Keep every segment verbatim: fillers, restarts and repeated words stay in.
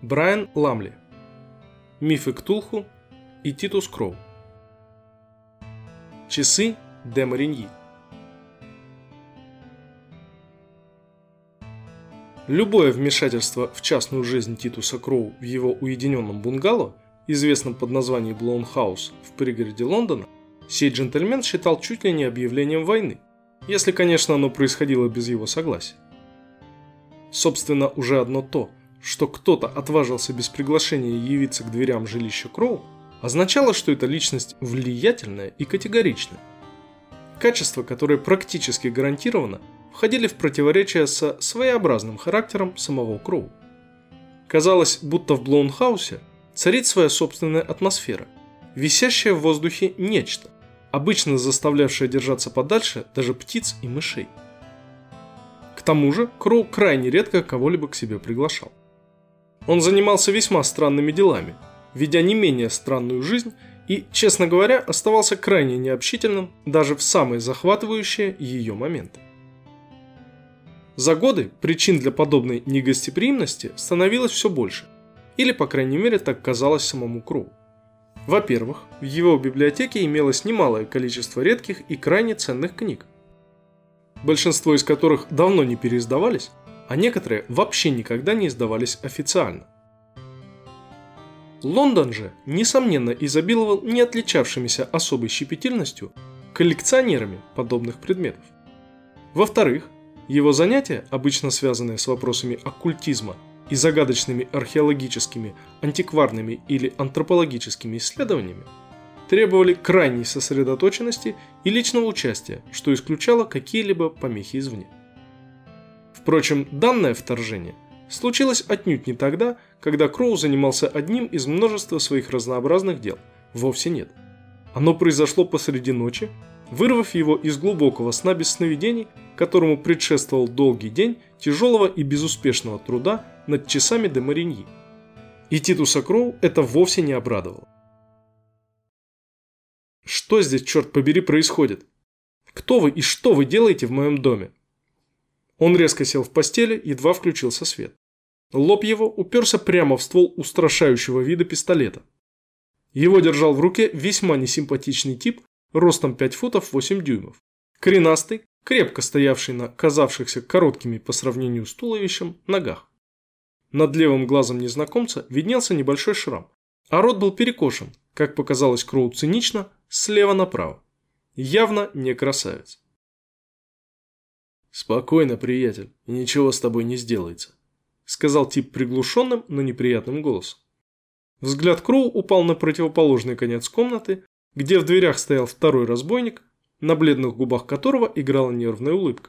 Брайан Ламли. Мифы Ктулху и Титус Кроу. Часы де Мариньи. Любое вмешательство в частную жизнь Титуса Кроу в его уединенном бунгало, известном под названием Блоун-хаус в пригороде Лондона, сей джентльмен считал чуть ли не объявлением войны, если, конечно, оно происходило без его согласия. Собственно, уже одно то, что кто-то отважился без приглашения явиться к дверям жилища Кроу, означало, что эта личность влиятельная и категоричная. Качества, которые практически гарантированно входили в противоречие со своеобразным характером самого Кроу. Казалось, будто в Блоун-хаусе царит своя собственная атмосфера, висящее в воздухе нечто, обычно заставлявшее держаться подальше даже птиц и мышей. К тому же Кроу крайне редко кого-либо к себе приглашал. Он занимался весьма странными делами, ведя не менее странную жизнь и, честно говоря, оставался крайне необщительным даже в самые захватывающие ее моменты. За годы причин для подобной негостеприимности становилось все больше, или, по крайней мере, так казалось самому Кроу. Во-первых, в его библиотеке имелось немалое количество редких и крайне ценных книг, большинство из которых давно не переиздавались, а некоторые вообще никогда не издавались официально. Лондон же, несомненно, изобиловал не отличавшимися особой щепетильностью коллекционерами подобных предметов. Во-вторых, его занятия, обычно связанные с вопросами оккультизма и загадочными археологическими, антикварными или антропологическими исследованиями, требовали крайней сосредоточенности и личного участия, что исключало какие-либо помехи извне. Впрочем, данное вторжение случилось отнюдь не тогда, когда Кроу занимался одним из множества своих разнообразных дел. Вовсе нет. Оно произошло посреди ночи, вырвав его из глубокого сна без сновидений, которому предшествовал долгий день тяжелого и безуспешного труда над часами де Мариньи. И Титуса Кроу это вовсе не обрадовало. «Что здесь, черт побери, происходит? Кто вы и что вы делаете в моем доме?» Он резко сел в постели, едва включился свет. Лоб его уперся прямо в ствол устрашающего вида пистолета. Его держал в руке весьма несимпатичный тип, ростом пять футов восемь дюймов. Коренастый, крепко стоявший на казавшихся короткими по сравнению с туловищем ногах. Над левым глазом незнакомца виднелся небольшой шрам, а рот был перекошен, как показалось Кроу цинично, слева направо. Явно не красавец. «Спокойно, приятель, и ничего с тобой не сделается», — сказал тип приглушенным, но неприятным голосом. Взгляд Кроу упал на противоположный конец комнаты, где в дверях стоял второй разбойник, на бледных губах которого играла нервная улыбка.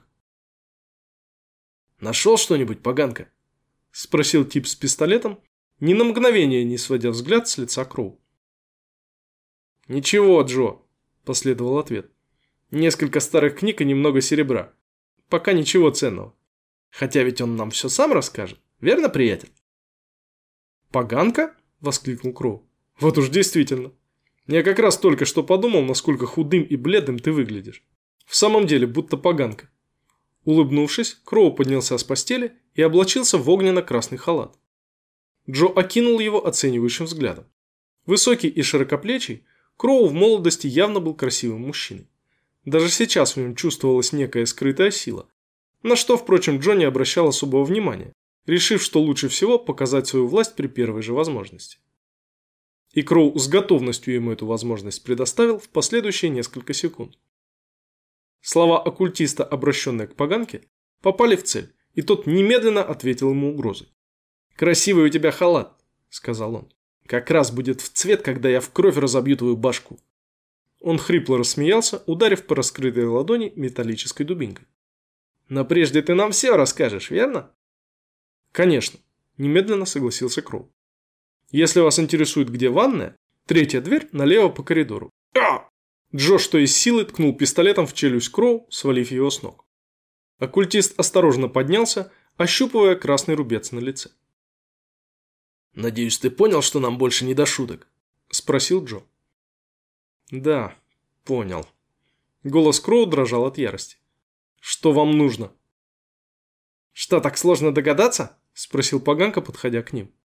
«Нашел что-нибудь, поганка?» — спросил тип с пистолетом, ни на мгновение не сводя взгляд с лица Кроу. «Ничего, Джо», — последовал ответ. «Несколько старых книг и немного серебра. Пока ничего ценного. Хотя ведь он нам все сам расскажет. Верно, приятель?» «Поганка?» – воскликнул Кроу. «Вот уж действительно. Я как раз только что подумал, насколько худым и бледным ты выглядишь. В самом деле, будто поганка». Улыбнувшись, Кроу поднялся с постели и облачился в огненно-красный халат. Джо окинул его оценивающим взглядом. Высокий и широкоплечий, Кроу в молодости явно был красивым мужчиной. Даже сейчас в нем чувствовалась некая скрытая сила, на что, впрочем, Джо не обращал особого внимания, решив, что лучше всего показать свою власть при первой же возможности. И Кроу с готовностью ему эту возможность предоставил в последующие несколько секунд. Слова оккультиста, обращенные к поганке, попали в цель, и тот немедленно ответил ему угрозой. «Красивый у тебя халат», — сказал он. «Как раз будет в цвет, когда я в кровь разобью твою башку». Он хрипло рассмеялся, ударив по раскрытой ладони металлической дубинкой. «Но прежде ты нам все расскажешь, верно?» «Конечно», – немедленно согласился Кроу. «Если вас интересует, где ванная, третья дверь налево по коридору». «А!» Джо, что из силы, ткнул пистолетом в челюсть Кроу, свалив его с ног. Оккультист осторожно поднялся, ощупывая красный рубец на лице. «Надеюсь, ты понял, что нам больше не до шуток?» – спросил Джо. «Да, понял». Голос Кроу дрожал от ярости. «Что вам нужно?» «Что, так сложно догадаться?» – спросил поганка, подходя к ним.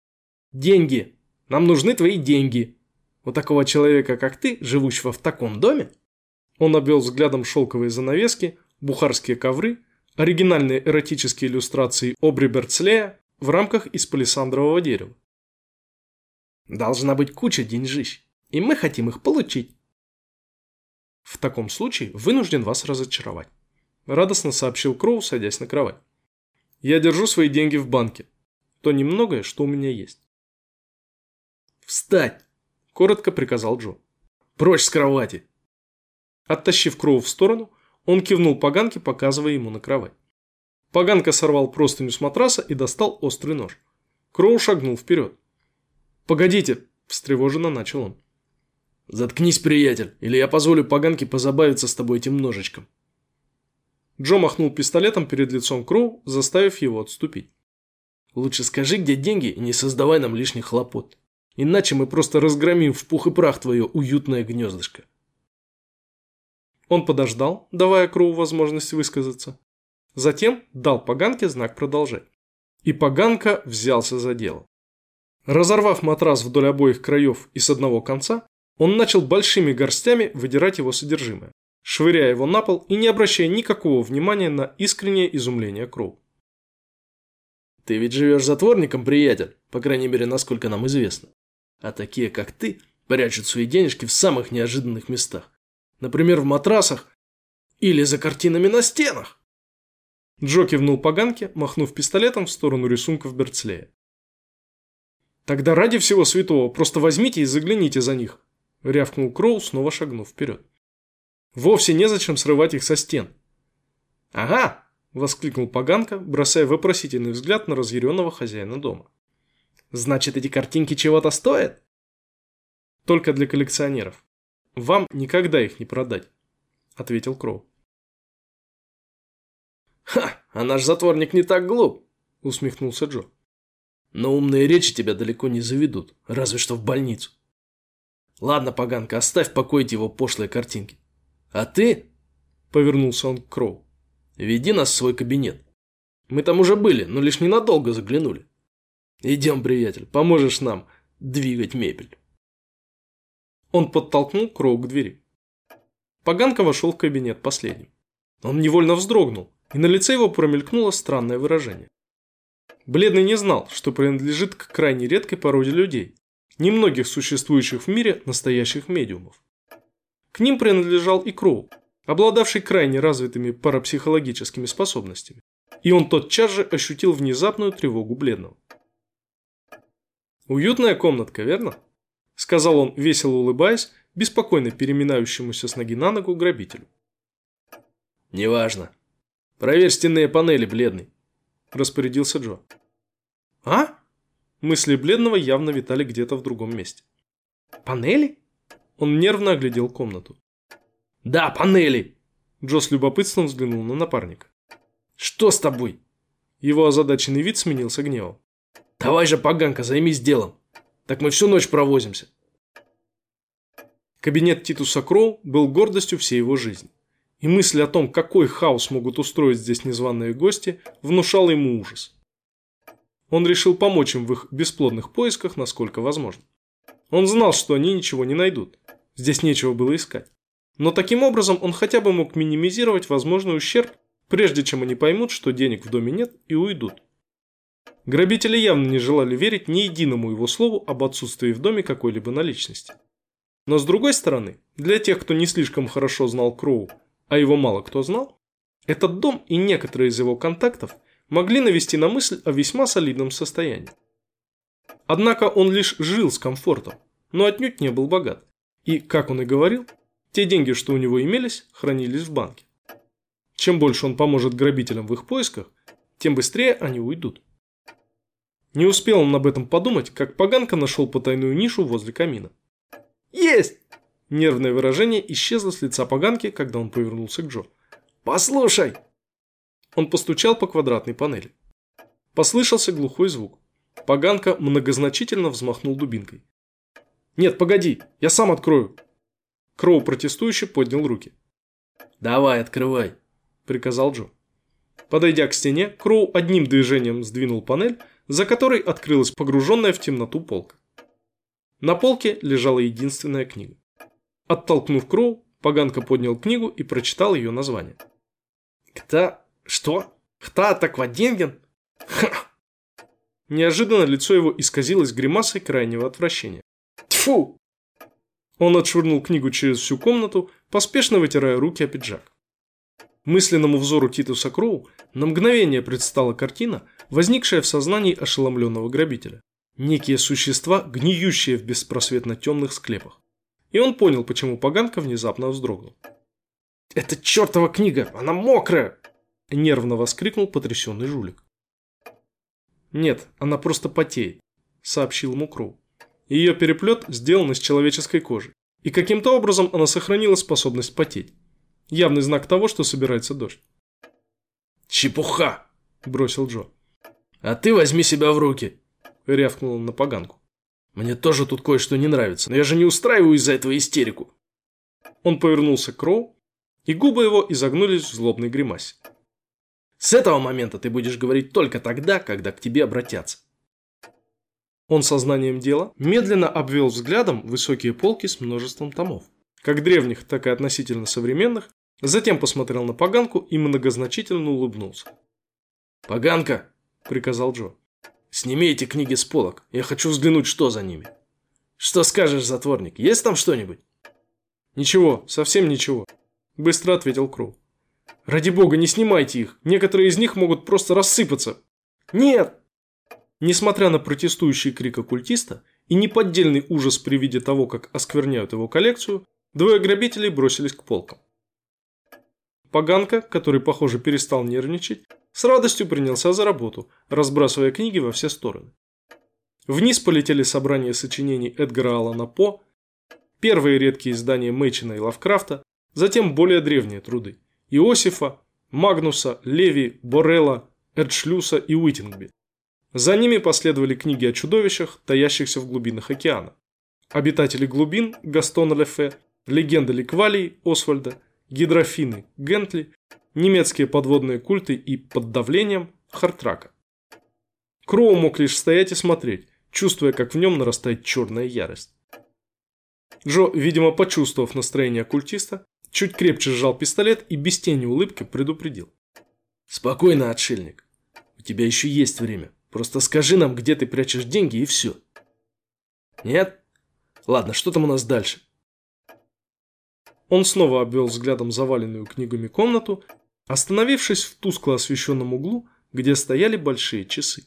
Деньги! Нам нужны твои деньги! У такого человека, как ты, живущего в таком доме?» Он обвел взглядом шелковые занавески, бухарские ковры, оригинальные эротические иллюстрации Обри Берцлея в рамках из палисандрового дерева. «Должна быть куча деньжищ, и мы хотим их получить». «В таком случае вынужден вас разочаровать», – радостно сообщил Кроу, садясь на кровать. «Я держу свои деньги в банке. То немногое, что у меня есть». «Встать!» – коротко приказал Джо. «Прочь с кровати!» Оттащив Кроу в сторону, он кивнул поганке, показывая ему на кровать. Поганка сорвал простыню с матраса и достал острый нож. Кроу шагнул вперед. «Погодите!» – встревоженно начал он. «Заткнись, приятель, или я позволю поганке позабавиться с тобой этим ножичком». Джо махнул пистолетом перед лицом Кроу, заставив его отступить. «Лучше скажи, где деньги, и не создавай нам лишних хлопот. Иначе мы просто разгромим в пух и прах твое уютное гнездышко». Он подождал, давая Кроу возможность высказаться. Затем дал поганке знак продолжать. И поганка взялся за дело. Разорвав матрас вдоль обоих краев и с одного конца, он начал большими горстями выдирать его содержимое, швыряя его на пол и не обращая никакого внимания на искреннее изумление Кроу. «Ты ведь живешь затворником, приятель, по крайней мере, насколько нам известно. А такие, как ты, прячут свои денежки в самых неожиданных местах. Например, в матрасах или за картинами на стенах». Джо кивнул поганке, махнув пистолетом в сторону рисунков Берцлея. «Тогда ради всего святого просто возьмите и загляните за них», – рявкнул Кроу, снова шагнув вперед. «Вовсе незачем срывать их со стен». «Ага!» – воскликнул поганка, бросая вопросительный взгляд на разъяренного хозяина дома. «Значит, эти картинки чего-то стоят?» «Только для коллекционеров. Вам никогда их не продать», – ответил Кроу. «Ха! А наш затворник не так глуп!» – усмехнулся Джо. «Но умные речи тебя далеко не заведут, разве что в больницу. Ладно, поганка, оставь в покое его пошлые картинки. А ты, — повернулся он к Кроу, — веди нас в свой кабинет. Мы там уже были, но лишь ненадолго заглянули. Идем, приятель, поможешь нам двигать мебель». Он подтолкнул Кроу к двери. Поганка вошел в кабинет последним. Он невольно вздрогнул, и на лице его промелькнуло странное выражение. Бледный не знал, что принадлежит к крайне редкой породе людей, немногих существующих в мире настоящих медиумов. К ним принадлежал и Кроу, обладавший крайне развитыми парапсихологическими способностями, и он тотчас же ощутил внезапную тревогу бледного. «Уютная комнатка, верно?» – сказал он, весело улыбаясь, беспокойно переминающемуся с ноги на ногу грабителю. «Неважно. Проверь стенные панели, бледный», – распорядился Джо. «А?» Мысли бледного явно витали где-то в другом месте. «Панели?» Он нервно оглядел комнату. «Да, панели!» Джо с любопытством взглянул на напарника. «Что с тобой?» Его озадаченный вид сменился гневом. «Давай же, поганка, займись делом. Так мы всю ночь провозимся». Кабинет Титуса Кроу был гордостью всей его жизни. И мысль о том, какой хаос могут устроить здесь незваные гости, внушала ему ужас. Он решил помочь им в их бесплодных поисках, насколько возможно. Он знал, что они ничего не найдут. Здесь нечего было искать. Но таким образом он хотя бы мог минимизировать возможный ущерб, прежде чем они поймут, что денег в доме нет, и уйдут. Грабители явно не желали верить ни единому его слову об отсутствии в доме какой-либо наличности. Но с другой стороны, для тех, кто не слишком хорошо знал Кроу, а его мало кто знал, этот дом и некоторые из его контактов могли навести на мысль о весьма солидном состоянии. Однако он лишь жил с комфортом, но отнюдь не был богат. И, как он и говорил, те деньги, что у него имелись, хранились в банке. Чем больше он поможет грабителям в их поисках, тем быстрее они уйдут. Не успел он об этом подумать, как поганка нашел потайную нишу возле камина. «Есть!» Нервное выражение исчезло с лица поганки, когда он повернулся к Джо. «Послушай!» Он постучал по квадратной панели. Послышался глухой звук. Поганка многозначительно взмахнул дубинкой. «Нет, погоди, я сам открою!» Кроу протестующе поднял руки. «Давай, открывай!» – приказал Джо. Подойдя к стене, Кроу одним движением сдвинул панель, за которой открылась погруженная в темноту полка. На полке лежала единственная книга. Оттолкнув Кроу, Поганка поднял книгу и прочитал ее название. «Кто? Что? Кто Таквадинген? Ха!» Неожиданно лицо его исказилось гримасой крайнего отвращения. «Тьфу!» Он отшвырнул книгу через всю комнату, поспешно вытирая руки о пиджак. Мысленному взору Титуса Кроу на мгновение предстала картина, возникшая в сознании ошеломленного грабителя. Некие существа, гниющие в беспросветно темных склепах. И он понял, почему Поганка внезапно вздрогнул. «Это чертова книга! Она мокрая!» – нервно воскликнул потрясенный жулик. «Нет, она просто потеет», – сообщил ему Кроу. Ее переплет сделан из человеческой кожи, и каким-то образом она сохранила способность потеть. Явный знак того, что собирается дождь. «Чепуха!» – бросил Джо. «А ты возьми себя в руки!» – рявкнул он на Поганку. «Мне тоже тут кое-что не нравится, но я же не устраиваю из-за этого истерику!» Он повернулся к Кроу, и губы его изогнулись в злобной гримасе. «С этого момента ты будешь говорить только тогда, когда к тебе обратятся!» Он сознанием дела медленно обвел взглядом высокие полки с множеством томов, как древних, так и относительно современных, затем посмотрел на Поганку и многозначительно улыбнулся. «Поганка!» – приказал Джо. «Сними эти книги с полок, я хочу взглянуть, что за ними». «Что скажешь, затворник, есть там что-нибудь?» «Ничего, совсем ничего», – быстро ответил Кроу. «Ради бога, не снимайте их, некоторые из них могут просто рассыпаться». «Нет!» Несмотря на протестующий крик оккультиста и неподдельный ужас при виде того, как оскверняют его коллекцию, двое грабителей бросились к полкам. Поганка, который, похоже, перестал нервничать, с радостью принялся за работу, разбрасывая книги во все стороны. Вниз полетели собрания сочинений Эдгара Аллана По, первые редкие издания Мэчина и Лавкрафта, затем более древние труды – Иосифа, Магнуса, Леви, Боррелла, Эрдшлюса и Уитингби. За ними последовали книги о чудовищах, таящихся в глубинах океана. Обитатели глубин Гастона Лефе, легенда Ликвалии Освальда, гидрофины Гентли, немецкие подводные культы и под давлением Хартрака. Кроу мог лишь стоять и смотреть, чувствуя, как в нем нарастает черная ярость. Джо, видимо, почувствовав настроение оккультиста, чуть крепче сжал пистолет и без тени улыбки предупредил. «Спокойно, отшельник. У тебя еще есть время. Просто скажи нам, где ты прячешь деньги, и все». «Нет? Ладно, что там у нас дальше?» Он снова обвел взглядом заваленную книгами комнату, остановившись в тускло освещенном углу, где стояли большие часы.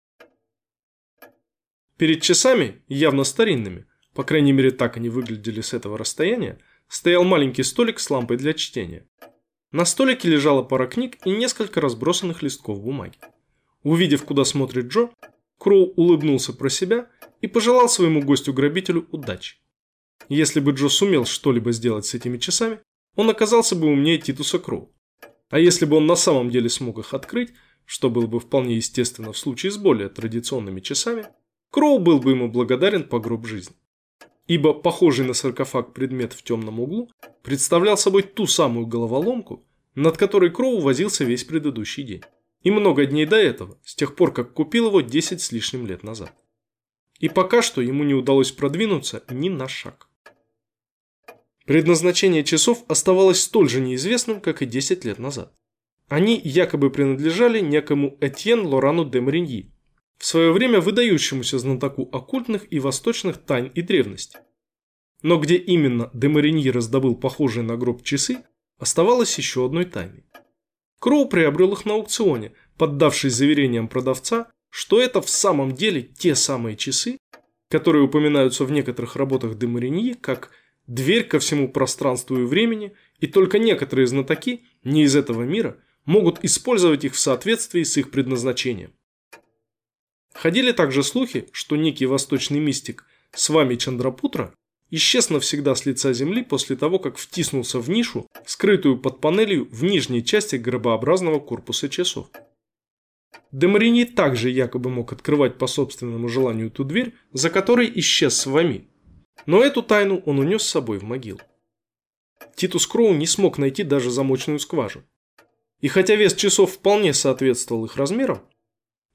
Перед часами, явно старинными, по крайней мере так они выглядели с этого расстояния, стоял маленький столик с лампой для чтения. На столике лежала пара книг и несколько разбросанных листков бумаги. Увидев, куда смотрит Джо, Кроу улыбнулся про себя и пожелал своему гостю-грабителю удачи. Если бы Джо сумел что-либо сделать с этими часами, он оказался бы умнее Титуса Кроу. А если бы он на самом деле смог их открыть, что было бы вполне естественно в случае с более традиционными часами, Кроу был бы ему благодарен по гроб жизни. Ибо похожий на саркофаг предмет в темном углу представлял собой ту самую головоломку, над которой Кроу возился весь предыдущий день. И много дней до этого, с тех пор, как купил его десять с лишним лет назад. И пока что ему не удалось продвинуться ни на шаг. Предназначение часов оставалось столь же неизвестным, как и десять лет назад. Они якобы принадлежали некому Этьен Лорану де Мариньи, в свое время выдающемуся знатоку оккультных и восточных тайн и древностей. Но где именно де Мариньи раздобыл похожие на гроб часы, оставалось еще одной тайной. Кроу приобрел их на аукционе, поддавшись заверениям продавца, что это в самом деле те самые часы, которые упоминаются в некоторых работах де Мариньи как «дверь ко всему пространству и времени», и только некоторые знатоки, не из этого мира, могут использовать их в соответствии с их предназначением. Ходили также слухи, что некий восточный мистик Свами Чандрапутра исчез навсегда с лица земли после того, как втиснулся в нишу, скрытую под панелью в нижней части гробообразного корпуса часов. Де Мариньи также якобы мог открывать по собственному желанию ту дверь, за которой исчез Свами. Но эту тайну он унес с собой в могилу. Титус Кроу не смог найти даже замочную скважину. И хотя вес часов вполне соответствовал их размерам,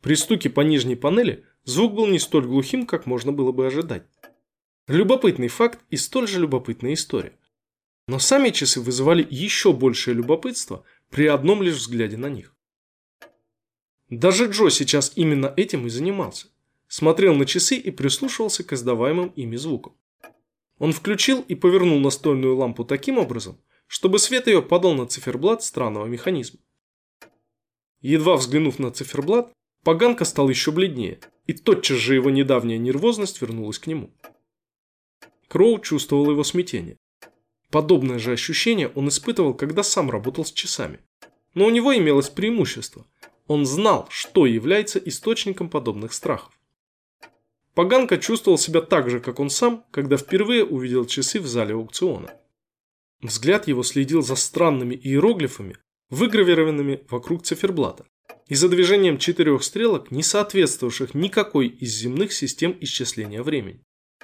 При стуке по нижней панели звук был не столь глухим, как можно было бы ожидать. Любопытный факт и столь же любопытная история. Но сами часы вызывали еще большее любопытство при одном лишь взгляде на них. Даже Джо сейчас именно этим и занимался. Смотрел на часы и прислушивался к издаваемым ими звукам. Он включил и повернул настольную лампу таким образом, чтобы свет ее падал на циферблат странного механизма. Едва взглянув на циферблат, Поганка стал еще бледнее, и тотчас же его недавняя нервозность вернулась к нему. Кроу чувствовал его смятение. Подобное же ощущение он испытывал, когда сам работал с часами. Но у него имелось преимущество. Он знал, что является источником подобных страхов. Поганка чувствовал себя так же, как он сам, когда впервые увидел часы в зале аукциона. Взгляд его следил за странными иероглифами, выгравированными вокруг циферблата, и за движением четырех стрелок, не соответствовавших никакой из земных систем исчисления времени.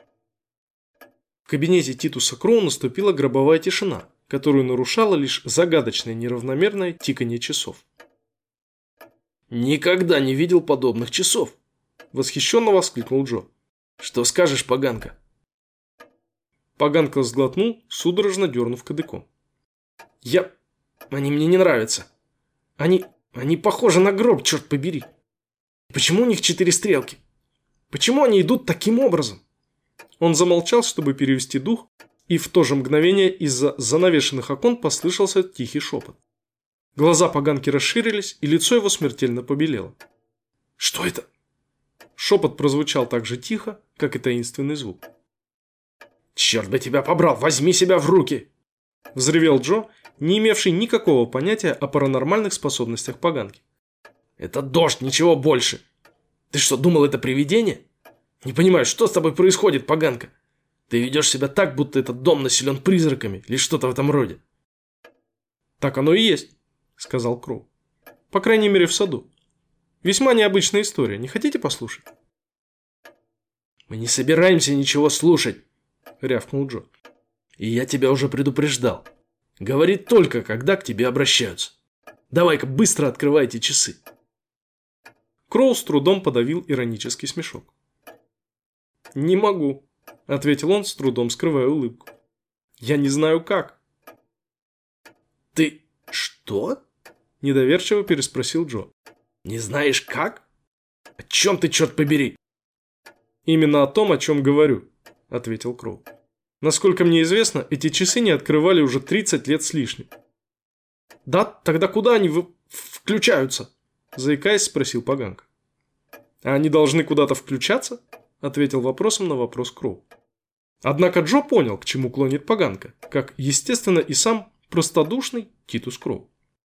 В кабинете Титуса Кроу наступила гробовая тишина, которую нарушало лишь загадочное неравномерное тиканье часов. «Никогда не видел подобных часов!» – восхищенно воскликнул Джо. «Что скажешь, Поганка?» Поганка сглотнул, судорожно дернув кадыком. «Я... Они мне не нравятся. Они... Они похожи на гроб, черт побери. Почему у них четыре стрелки? Почему они идут таким образом?» Он замолчал, чтобы перевести дух, и в то же мгновение из-за занавешенных окон послышался тихий шепот. Глаза Поганки расширились, и лицо его смертельно побелело. «Что это?» Шепот прозвучал так же тихо, как и таинственный звук. «Черт бы тебя побрал! Возьми себя в руки!» Взревел Джо, не имевший никакого понятия о паранормальных способностях Поганки. «Это дождь, ничего больше! Ты что, думал, это привидение? Не понимаю, что с тобой происходит, Поганка? Ты ведешь себя так, будто этот дом населен призраками, или что-то в этом роде». «Так оно и есть», — сказал Кроу. «По крайней мере, в саду. Весьма необычная история. Не хотите послушать?» «Мы не собираемся ничего слушать», — рявкнул Джо. «И я тебя уже предупреждал. Говори только, когда к тебе обращаются. Давай-ка быстро открывайте часы». Кроу с трудом подавил иронический смешок. «Не могу», — ответил он, с трудом скрывая улыбку. «Я не знаю как». «Ты что?» – недоверчиво переспросил Джо. «Не знаешь как? О чем ты, черт побери?» «Именно о том, о чем говорю», – ответил Кроу. «Насколько мне известно, эти часы не открывали уже тридцать лет с лишним». «Да, тогда куда они в... включаются?» – заикаясь, спросил Поганка. «А они должны куда-то включаться?» – ответил вопросом на вопрос Кроу. Однако Джо понял, к чему клонит Поганка, как, естественно, и сам простодушный Титус Кроу.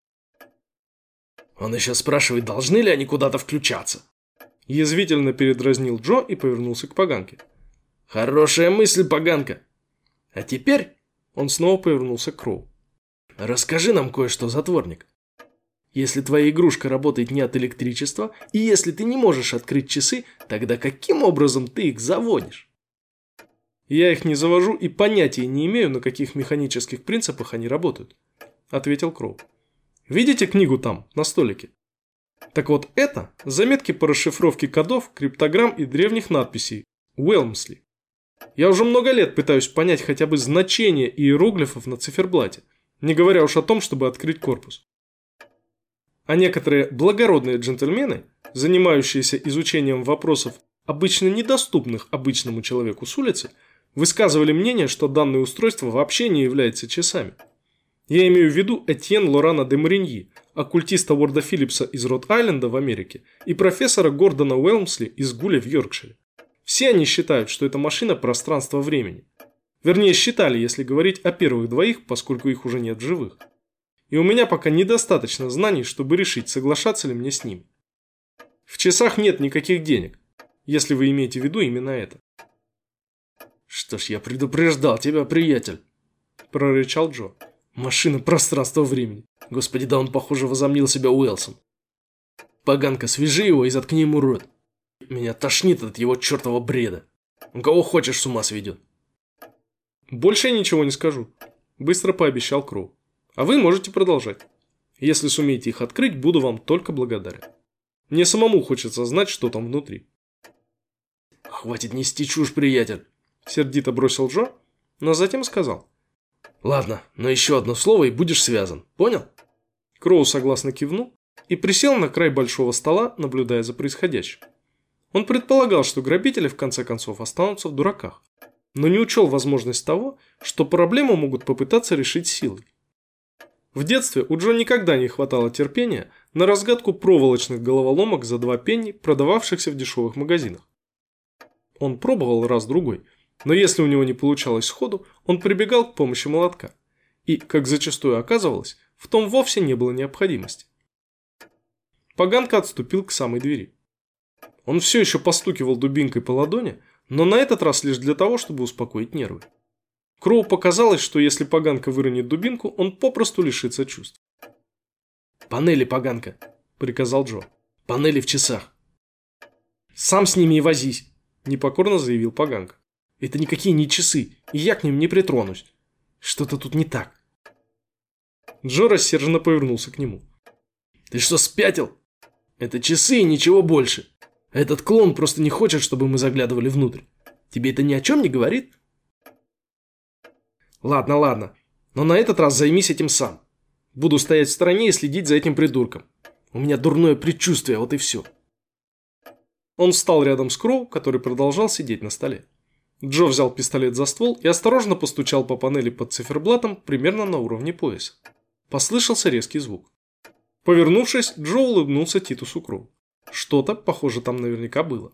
«Он еще спрашивает, должны ли они куда-то включаться?» Язвительно передразнил Джо и повернулся к Поганке. «Хорошая мысль, Поганка. А теперь...» Он снова повернулся к Кроу. «Расскажи нам кое-что, затворник. Если твоя игрушка работает не от электричества, и если ты не можешь открыть часы, тогда каким образом ты их заводишь?» «Я их не завожу и понятия не имею, на каких механических принципах они работают», – ответил Кроу. «Видите книгу там, на столике? Так вот это заметки по расшифровке кодов, криптограмм и древних надписей Уэлмсли. Я уже много лет пытаюсь понять хотя бы значение иероглифов на циферблате, не говоря уж о том, чтобы открыть корпус. А некоторые благородные джентльмены, занимающиеся изучением вопросов, обычно недоступных обычному человеку с улицы, высказывали мнение, что данное устройство вообще не является часами. Я имею в виду Этьен Лорана де Мариньи, оккультиста Уорда Филлипса из Род-Айленда в Америке и профессора Гордона Уэлмсли из Гуля в Йоркшире. Все они считают, что это машина пространства-времени. Вернее, считали, если говорить о первых двоих, поскольку их уже нет в живых. И у меня пока недостаточно знаний, чтобы решить, соглашаться ли мне с ними. В часах нет никаких денег, если вы имеете в виду именно это. «Что ж, я предупреждал тебя, приятель», – прорычал Джо. «Машина пространства-времени. Господи, да он, похоже, возомнил себя Уэлсом. Поганка, свяжи его и заткни ему рот. Меня тошнит от его чертова бреда. Он кого хочешь с ума сведет». «Больше я ничего не скажу», – быстро пообещал Кроу. «А вы можете продолжать. Если сумеете их открыть, буду вам только благодарен». Мне самому хочется знать, что там внутри. «Хватит нести чушь, приятель!» – сердито бросил Джо, но затем сказал. «Ладно, но еще одно слово и будешь связан, понял?» Кроу согласно кивнул и присел на край большого стола, наблюдая за происходящим. Он предполагал, что грабители в конце концов останутся в дураках, но не учел возможность того, что проблему могут попытаться решить силой. В детстве у Джо никогда не хватало терпения на разгадку проволочных головоломок за два пенни, продававшихся в дешевых магазинах. Он пробовал раз-другой, но если у него не получалось сходу, он прибегал к помощи молотка. И, как зачастую оказывалось, в том вовсе не было необходимости. Поганка отступил к самой двери. Он все еще постукивал дубинкой по ладони, но на этот раз лишь для того, чтобы успокоить нервы. Кроу показалось, что если Поганка выронит дубинку, он попросту лишится чувств. «Панели, Поганка!» – приказал Джо. «Панели в часах!» «Сам с ними и возись!» – непокорно заявил Поганка. «Это никакие не часы, и я к ним не притронусь. Что-то тут не так». Джо рассерженно повернулся к нему. «Ты что, спятил? Это часы и ничего больше. Этот клоун просто не хочет, чтобы мы заглядывали внутрь. Тебе это ни о чем не говорит?» «Ладно, ладно, но на этот раз займись этим сам. Буду стоять в стороне и следить за этим придурком. У меня дурное предчувствие, вот и все». Он встал рядом с Кроу, который продолжал сидеть на столе. Джо взял пистолет за ствол и осторожно постучал по панели под циферблатом примерно на уровне пояса. Послышался резкий звук. Повернувшись, Джо улыбнулся Титусу Кроу. Что-то, похоже, там наверняка было.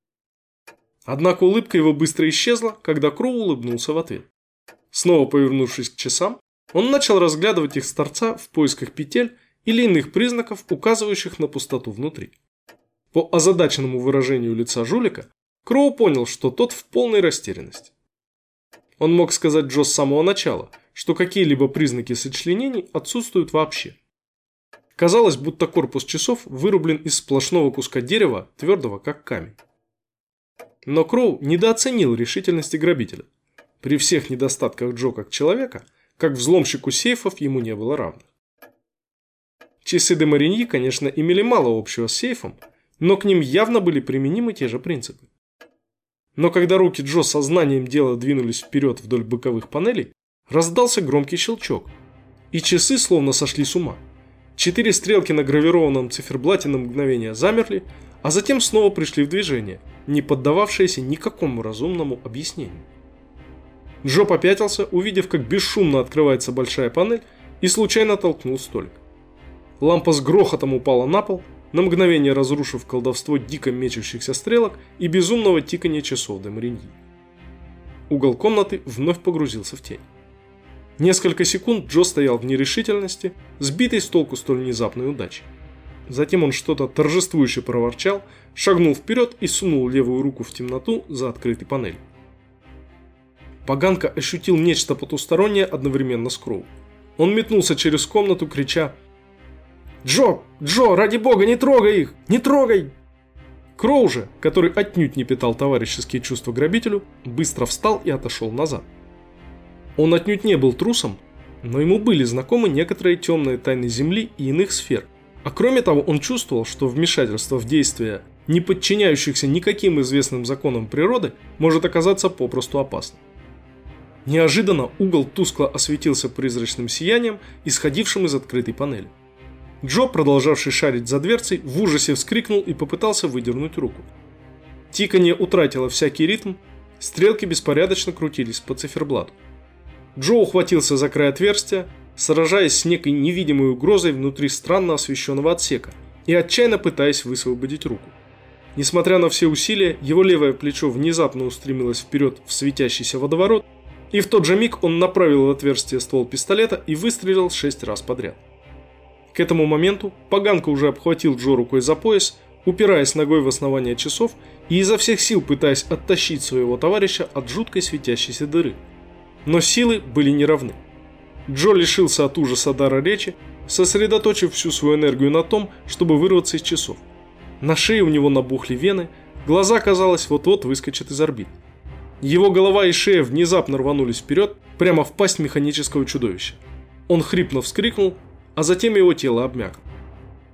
Однако улыбка его быстро исчезла, когда Кроу улыбнулся в ответ. Снова повернувшись к часам, он начал разглядывать их с торца в поисках петель или иных признаков, указывающих на пустоту внутри. По озадаченному выражению лица жулика, Кроу понял, что тот в полной растерянности. Он мог сказать Джо с самого начала, что какие-либо признаки сочленений отсутствуют вообще. Казалось, будто корпус часов вырублен из сплошного куска дерева, твердого как камень. Но Кроу недооценил решительности грабителя. При всех недостатках Джо как человека, как взломщику сейфов ему не было равных. Часы де Мариньи, конечно, имели мало общего с сейфом, но к ним явно были применимы те же принципы. Но когда руки Джо со знанием дела двинулись вперед вдоль боковых панелей, раздался громкий щелчок, и часы словно сошли с ума. Четыре стрелки на гравированном циферблате на мгновение замерли, а затем снова пришли в движение, не поддававшиеся никакому разумному объяснению. Джо попятился, увидев, как бесшумно открывается большая панель, и случайно толкнул столик. Лампа с грохотом упала на пол, на мгновение разрушив колдовство дико мечущихся стрелок и безумного тикания часов де Мариньи. Угол комнаты вновь погрузился в тень. Несколько секунд Джо стоял в нерешительности, сбитый с толку столь внезапной удачи. Затем он что-то торжествующе проворчал, шагнул вперед и сунул левую руку в темноту за открытой панелью. Поганка ощутил нечто потустороннее одновременно с Кроу. Он метнулся через комнату, крича: «Джо! Джо! Ради бога, не трогай их! Не трогай!» Кроу же, который отнюдь не питал товарищеские чувства грабителю, быстро встал и отошел назад. Он отнюдь не был трусом, но ему были знакомы некоторые темные тайны Земли и иных сфер. А кроме того, он чувствовал, что вмешательство в действия, не подчиняющихся никаким известным законам природы, может оказаться попросту опасным. Неожиданно угол тускло осветился призрачным сиянием, исходившим из открытой панели. Джо, продолжавший шарить за дверцей, в ужасе вскрикнул и попытался выдернуть руку. Тиканье утратило всякий ритм, стрелки беспорядочно крутились по циферблату. Джо ухватился за край отверстия, сражаясь с некой невидимой угрозой внутри странно освещенного отсека и отчаянно пытаясь высвободить руку. Несмотря на все усилия, его левое плечо внезапно устремилось вперед в светящийся водоворот, и в тот же миг он направил в отверстие ствол пистолета и выстрелил шесть раз подряд. К этому моменту Поганка уже обхватил Джо рукой за пояс, упираясь ногой в основание часов и изо всех сил пытаясь оттащить своего товарища от жуткой светящейся дыры. Но силы были неравны. Джо лишился от ужаса дара речи, сосредоточив всю свою энергию на том, чтобы вырваться из часов. На шее у него набухли вены, глаза, казалось, вот-вот выскочат из орбит. Его голова и шея внезапно рванулись вперед, прямо в пасть механического чудовища. Он хрипно вскрикнул, а затем его тело обмякло.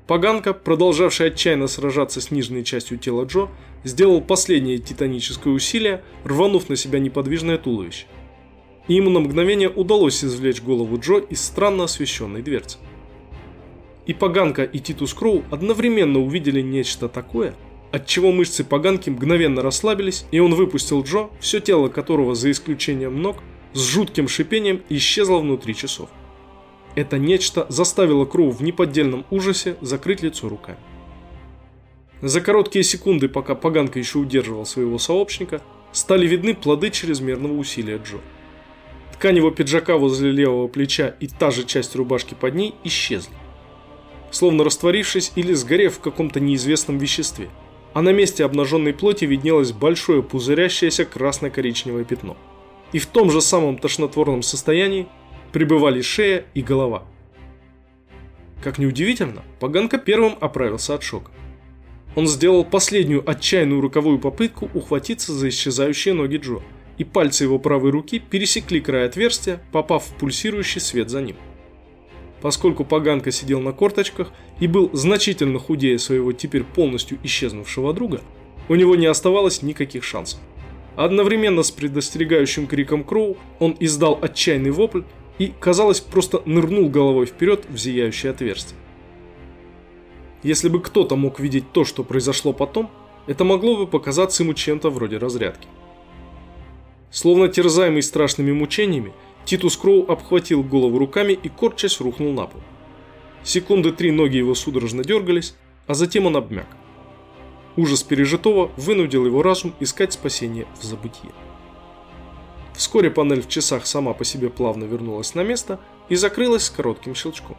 Поганка, продолжавший отчаянно сражаться с нижней частью тела Джо, сделал последнее титаническое усилие, рванув на себя неподвижное туловище. И ему на мгновение удалось извлечь голову Джо из странно освещенной дверцы. И Поганка, и Титус Кроу одновременно увидели нечто такое, отчего мышцы Поганки мгновенно расслабились, и он выпустил Джо, все тело которого, за исключением ног, с жутким шипением исчезло внутри часов. Это нечто заставило Кроу в неподдельном ужасе закрыть лицо руками. За короткие секунды, пока Поганка еще удерживал своего сообщника, стали видны плоды чрезмерного усилия Джо. Ткань его пиджака возле левого плеча и та же часть рубашки под ней исчезли, словно растворившись или сгорев в каком-то неизвестном веществе, а на месте обнаженной плоти виднелось большое пузырящееся красно-коричневое пятно. И в том же самом тошнотворном состоянии пребывали шея и голова. Как ни удивительно, Поганка первым оправился от шока. Он сделал последнюю отчаянную роковую попытку ухватиться за исчезающие ноги Джо, и пальцы его правой руки пересекли край отверстия, попав в пульсирующий свет за ним. Поскольку Поганка сидел на корточках и был значительно худее своего теперь полностью исчезнувшего друга, у него не оставалось никаких шансов. Одновременно с предостерегающим криком Кроу он издал отчаянный вопль и, казалось, просто нырнул головой вперед в зияющее отверстие. Если бы кто-то мог видеть то, что произошло потом, это могло бы показаться ему чем-то вроде разрядки. Словно терзаемый страшными мучениями, Титус Кроу обхватил голову руками и, корчась, рухнул на пол. Секунды три ноги его судорожно дергались, а затем он обмяк. Ужас пережитого вынудил его разум искать спасение в забытье. Вскоре панель в часах сама по себе плавно вернулась на место и закрылась с коротким щелчком.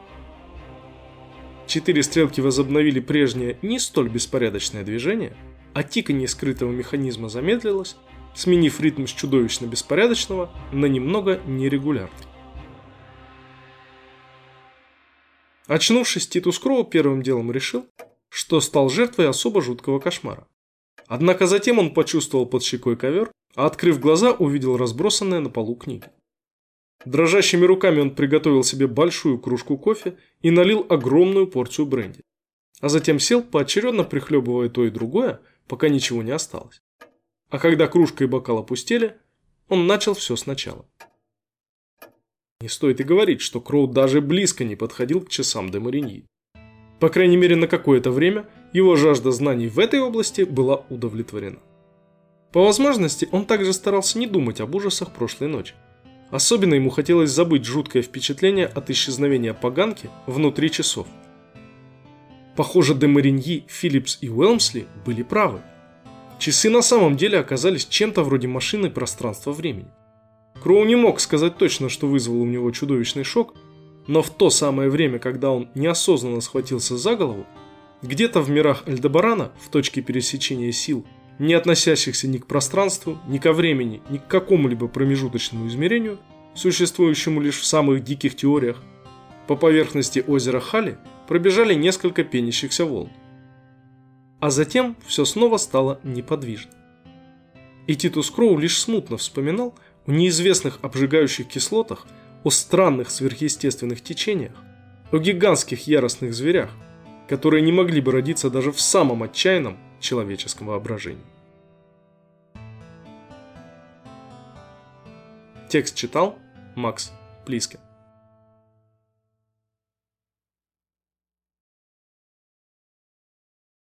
Четыре стрелки возобновили прежнее не столь беспорядочное движение, а тиканье скрытого механизма замедлилось, сменив ритм с чудовищно беспорядочного на немного нерегулярный. Очнувшись, Титус Кроу первым делом решил, что стал жертвой особо жуткого кошмара. Однако затем он почувствовал под щекой ковер, а открыв глаза, увидел разбросанные на полу книги. Дрожащими руками он приготовил себе большую кружку кофе и налил огромную порцию бренди. А затем сел, поочередно прихлебывая то и другое, пока ничего не осталось. А когда кружка и бокал опустели, он начал все сначала. Не стоит и говорить, что Кроу даже близко не подходил к часам де Мариньи. По крайней мере, на какое-то время его жажда знаний в этой области была удовлетворена. По возможности, он также старался не думать об ужасах прошлой ночи. Особенно ему хотелось забыть жуткое впечатление от исчезновения Поганки внутри часов. Похоже, де Мариньи, Филлипс и Уэлмсли были правы. Часы на самом деле оказались чем-то вроде машины пространства-времени. Кроу не мог сказать точно, что вызвало у него чудовищный шок, но в то самое время, когда он неосознанно схватился за голову, где-то в мирах Альдебарана, в точке пересечения сил, не относящихся ни к пространству, ни ко времени, ни к какому-либо промежуточному измерению, существующему лишь в самых диких теориях, по поверхности озера Хали пробежали несколько пенящихся волн. А затем все снова стало неподвижно. И Титус Кроу лишь смутно вспоминал о неизвестных обжигающих кислотах, о странных сверхъестественных течениях, о гигантских яростных зверях, которые не могли бы родиться даже в самом отчаянном человеческом воображении. Текст читал Макс Плискин.